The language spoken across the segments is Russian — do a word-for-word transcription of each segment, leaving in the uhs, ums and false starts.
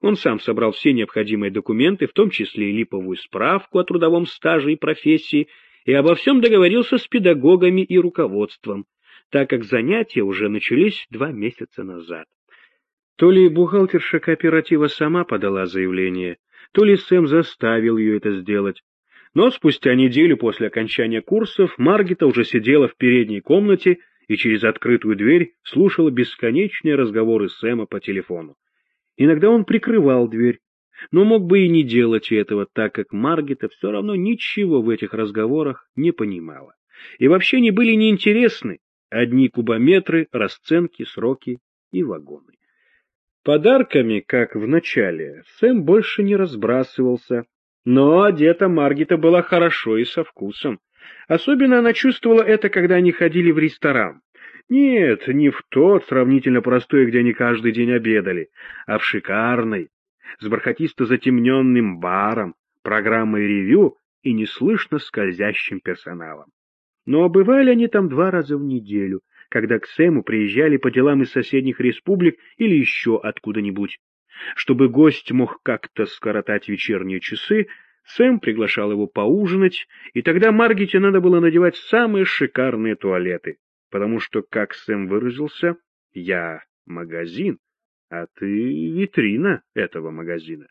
Он сам собрал все необходимые документы, в том числе и липовую справку о трудовом стаже и профессии, и обо всем договорился с педагогами и руководством, так как занятия уже начались два месяца назад. То ли бухгалтерша кооператива сама подала заявление, то ли Сэм заставил ее это сделать. Но спустя неделю после окончания курсов Маргита уже сидела в передней комнате и через открытую дверь слушала бесконечные разговоры Сэма по телефону. Иногда он прикрывал дверь, но мог бы и не делать этого, так как Маргита все равно ничего в этих разговорах не понимала. И вообще они были неинтересны, одни кубометры, расценки, сроки и вагоны. Подарками, как в начале, Сэм больше не разбрасывался, но одета Маргита была хорошо и со вкусом. Особенно она чувствовала это, когда они ходили в ресторан. Нет, не в тот сравнительно простой, где они каждый день обедали, а в шикарной, с бархатисто затемненным баром, программой ревью и неслышно скользящим персоналом. Но бывали они там два раза в неделю, когда к Сэму приезжали по делам из соседних республик или еще откуда-нибудь. Чтобы гость мог как-то скоротать вечерние часы, Сэм приглашал его поужинать, и тогда Маргите надо было надевать самые шикарные туалеты, потому что, как Сэм выразился, «я магазин, а ты витрина этого магазина».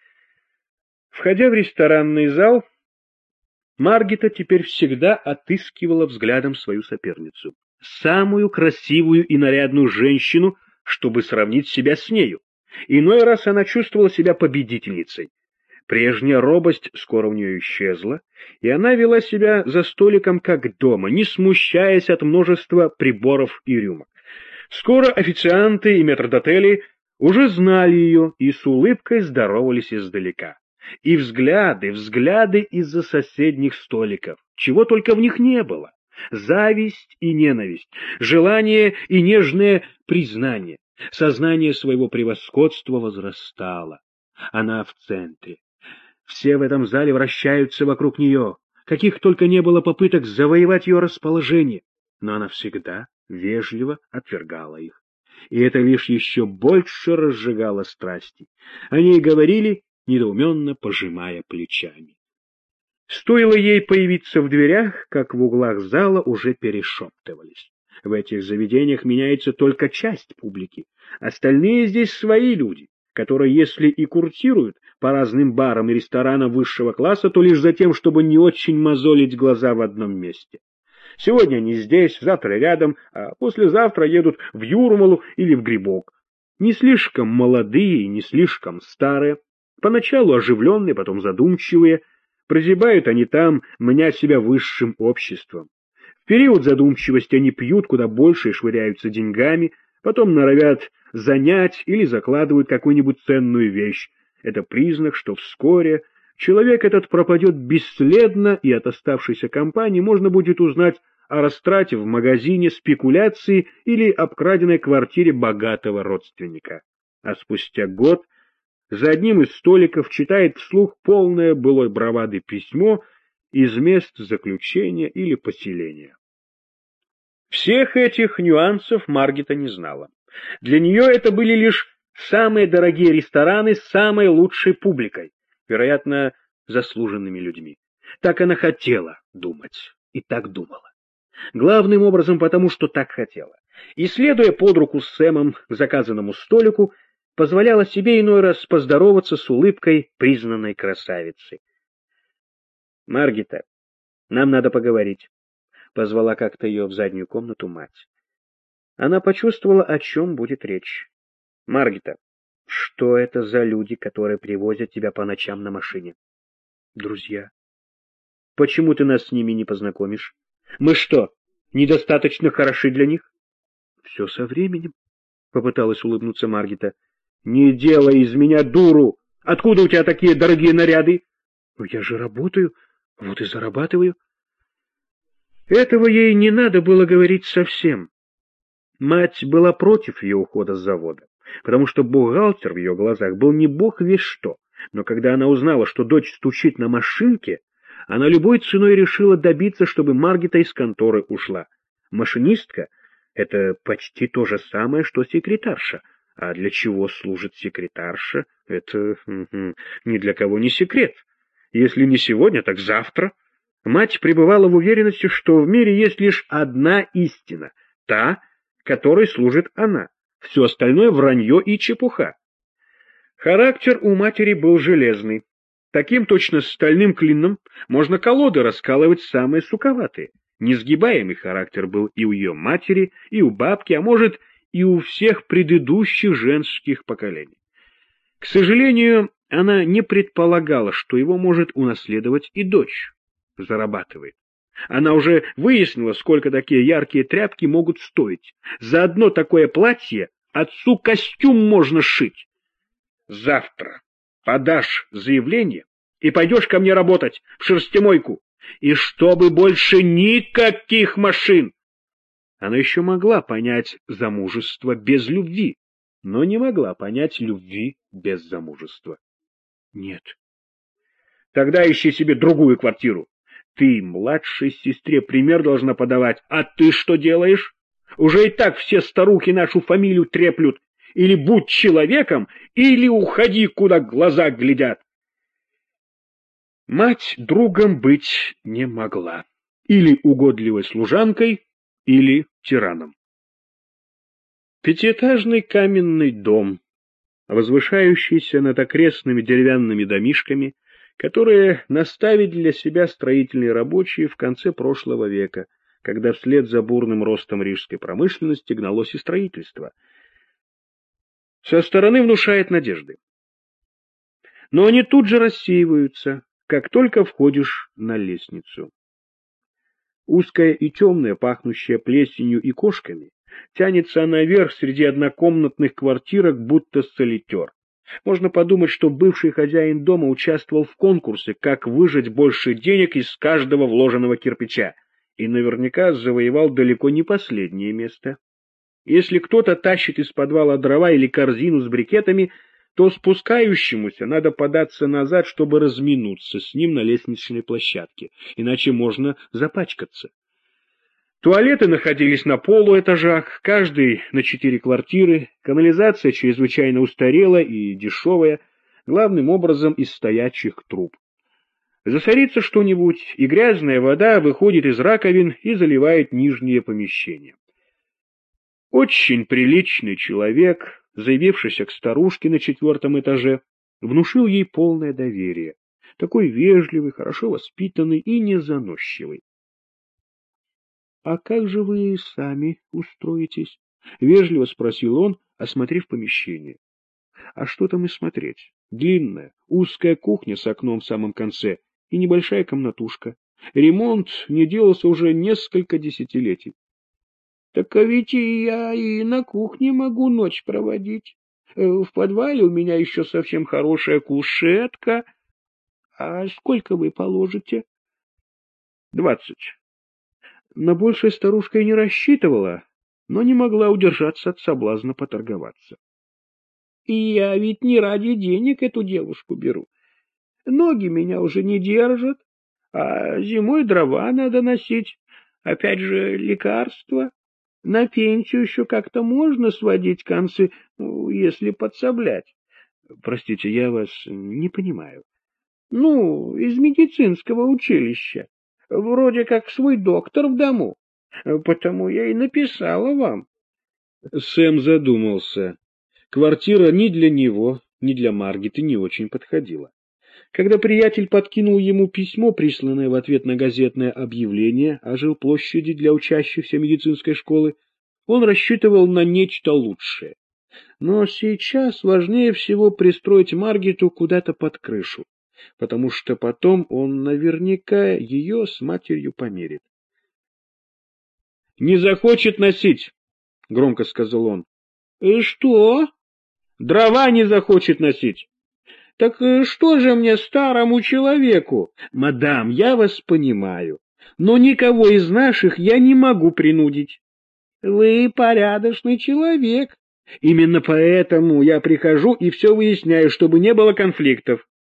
Входя в ресторанный зал, Маргита теперь всегда отыскивала взглядом свою соперницу, самую красивую и нарядную женщину, чтобы сравнить себя с нею. Иной раз она чувствовала себя победительницей. Прежняя робость скоро у нее исчезла, и она вела себя за столиком как дома, не смущаясь от множества приборов и рюмок. Скоро официанты и метрдотели уже знали ее и с улыбкой здоровались издалека. И взгляды, взгляды из-за соседних столиков, чего только в них не было. Зависть и ненависть, желание и нежное признание. Сознание своего превосходства возрастало. Она в центре. Все в этом зале вращаются вокруг нее. Каких только не было попыток завоевать ее расположение, но она всегда вежливо отвергала их. И это лишь еще больше разжигало страсти. Они говорили, недоуменно пожимая плечами. Стоило ей появиться в дверях, как в углах зала уже перешептывались. В этих заведениях меняется только часть публики. Остальные здесь свои люди, которые, если и куртируют по разным барам и ресторанам высшего класса, то лишь за тем, чтобы не очень мозолить глаза в одном месте. Сегодня они здесь, завтра рядом, а послезавтра едут в Юрмалу или в Грибок. Не слишком молодые и не слишком старые, поначалу оживленные, потом задумчивые. Прозябают они там, мня себя высшим обществом. В период задумчивости они пьют куда больше и швыряются деньгами, потом норовят занять или закладывают какую-нибудь ценную вещь. Это признак, что вскоре человек этот пропадет бесследно, и от оставшейся компании можно будет узнать о растрате в магазине, спекуляции или обкраденной квартире богатого родственника. А спустя год за одним из столиков читает вслух полное былой бравады письмо из мест заключения или поселения. Всех этих нюансов Маргита не знала. Для нее это были лишь самые дорогие рестораны с самой лучшей публикой, вероятно, заслуженными людьми. Так она хотела думать, и так думала. Главным образом потому, что так хотела. И, следуя под руку с Сэмом к заказанному столику, позволяла себе иной раз поздороваться с улыбкой признанной красавицы. «Маргита, нам надо поговорить», — позвала как-то ее в заднюю комнату мать. Она почувствовала, о чем будет речь. «Маргита, что это за люди, которые привозят тебя по ночам на машине?» «Друзья». «Почему ты нас с ними не познакомишь? Мы что, недостаточно хороши для них?» «Все со временем», — попыталась улыбнуться Маргита. «Не делай из меня дуру! Откуда у тебя такие дорогие наряды?» «Ну, я же работаю, вот и зарабатываю». Этого ей не надо было говорить совсем. Мать была против ее ухода с завода, потому что бухгалтер в ее глазах был не бог весть что. Но когда она узнала, что дочь стучит на машинке, она любой ценой решила добиться, чтобы Маргита из конторы ушла. Машинистка — это почти то же самое, что секретарша. А для чего служит секретарша, это ни для кого не секрет. Если не сегодня, так завтра. Мать пребывала в уверенности, что в мире есть лишь одна истина, та, которой служит она. Все остальное — вранье и чепуха. Характер у матери был железный. Таким точно стальным клином можно колоды раскалывать самые суковатые. Несгибаемый характер был и у ее матери, и у бабки, а может, и у всех предыдущих женских поколений. К сожалению, она не предполагала, что его может унаследовать и дочь. Зарабатывает. Она уже выяснила, сколько такие яркие тряпки могут стоить. За одно такое платье отцу костюм можно сшить. Завтра подашь заявление и пойдешь ко мне работать в шерстемойку. И чтобы больше никаких машин. Она еще могла понять замужество без любви, но не могла понять любви без замужества. Нет. Тогда ищи себе другую квартиру. Ты младшей сестре пример должна подавать, а ты что делаешь? Уже и так все старухи нашу фамилию треплют. Или будь человеком, или уходи, куда глаза глядят. Мать другом быть не могла. Или угодливой служанкой, или тираном. Пятиэтажный каменный дом, возвышающийся над окрестными деревянными домишками, которые наставили для себя строительные рабочие в конце прошлого века, когда вслед за бурным ростом рижской промышленности гналось и строительство. Со стороны внушает надежды. Но они тут же рассеиваются, как только входишь на лестницу. Узкая и темная, пахнущая плесенью и кошками, тянется она вверх среди однокомнатных квартирок, будто солитер. Можно подумать, что бывший хозяин дома участвовал в конкурсе, как выжать больше денег из каждого вложенного кирпича, и наверняка завоевал далеко не последнее место. Если кто-то тащит из подвала дрова или корзину с брикетами, то спускающемуся надо податься назад, чтобы разминуться с ним на лестничной площадке, иначе можно запачкаться. Туалеты находились на полуэтажах, каждый на четыре квартиры, канализация чрезвычайно устарела и дешевая, главным образом из стоячих труб. Засорится что-нибудь, и грязная вода выходит из раковин и заливает нижние помещения. Очень приличный человек, заявившийся к старушке на четвертом этаже, внушил ей полное доверие, такой вежливый, хорошо воспитанный и незаносчивый. — А как же вы сами устроитесь? — вежливо спросил он, осмотрев помещение. — А что там и смотреть? Длинная, узкая кухня с окном в самом конце и небольшая комнатушка. Ремонт не делался уже несколько десятилетий. — Так а ведь и я и на кухне могу ночь проводить. В подвале у меня еще совсем хорошая кушетка. А сколько вы положите? — Двадцать. На большее старушка и не рассчитывала, но не могла удержаться от соблазна поторговаться. — И я ведь не ради денег эту девушку беру. Ноги меня уже не держат, а зимой дрова надо носить, опять же лекарства. На пенсию еще как-то можно сводить концы, если подсоблять. Простите, я вас не понимаю. Ну, из медицинского училища. Вроде как свой доктор в дому. Потому я и написала вам. Сэм задумался. Квартира ни для него, ни для Маргиты не очень подходила. Когда приятель подкинул ему письмо, присланное в ответ на газетное объявление о жилплощади для учащихся медицинской школы, он рассчитывал на нечто лучшее. Но сейчас важнее всего пристроить Маргиту куда-то под крышу, потому что потом он наверняка ее с матерью помирит. — Не захочет носить, — громко сказал он. — И что? — Дрова не захочет носить. — Так что же мне, старому человеку? — Мадам, я вас понимаю, но никого из наших я не могу принудить. — Вы порядочный человек. Именно поэтому я прихожу и все выясняю, чтобы не было конфликтов.